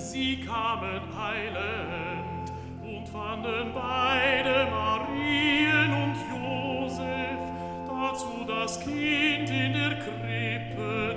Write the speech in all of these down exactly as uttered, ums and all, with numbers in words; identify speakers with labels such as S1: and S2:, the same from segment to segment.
S1: Sie kamen eilend und fanden beide Marien und Josef, dazu das Kind in der Krippe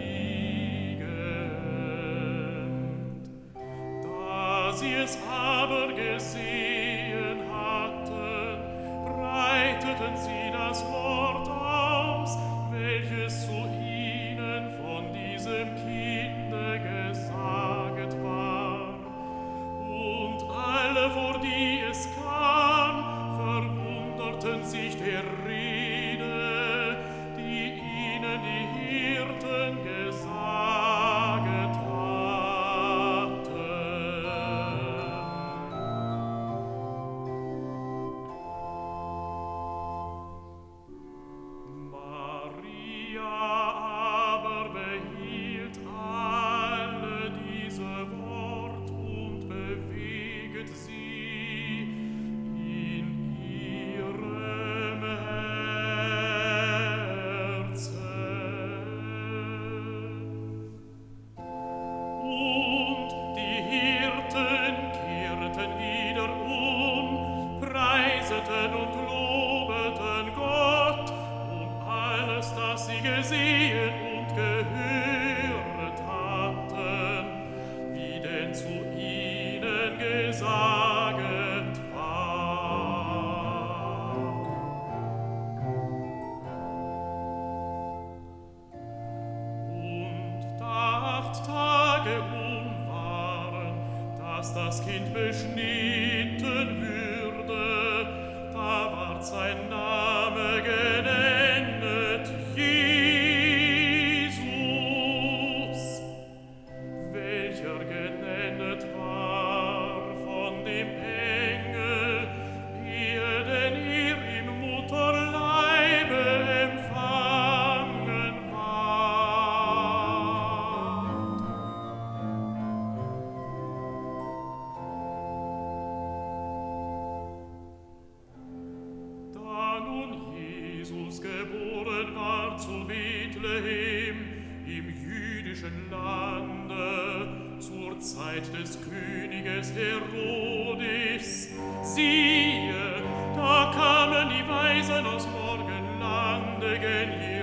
S1: liegend. Da sie es aber gesehen hatten, breiteten sie das Wort aus, welches zu ihnen von diesem Kinde gesaget war. Und alle, vor die es kam, verwunderten sich der Rede, die ihnen die Hirten gesaget hatten. Maria aber behielt alle diese Wort und beweget sie in ihrem Herzen. Und die Hirten kehrten wieder um, preiseten und lobeten Gott um alles, das sie gesehen und gehört hatten, wie denn zu ihnen gesaget war. Und da acht Tage um waren, dass das Kind beschnitten würde, da ward sein Name genennet Jesus, welcher genennet war von dem Engel, ehe denn er im Mutterleibe empfangen ward. Da nun Jesus geboren war zu Bethlehem im jüdischen Lande zur Zeit des Königes Herodes, siehe, da kamen die Weisen aus Morgenlande gen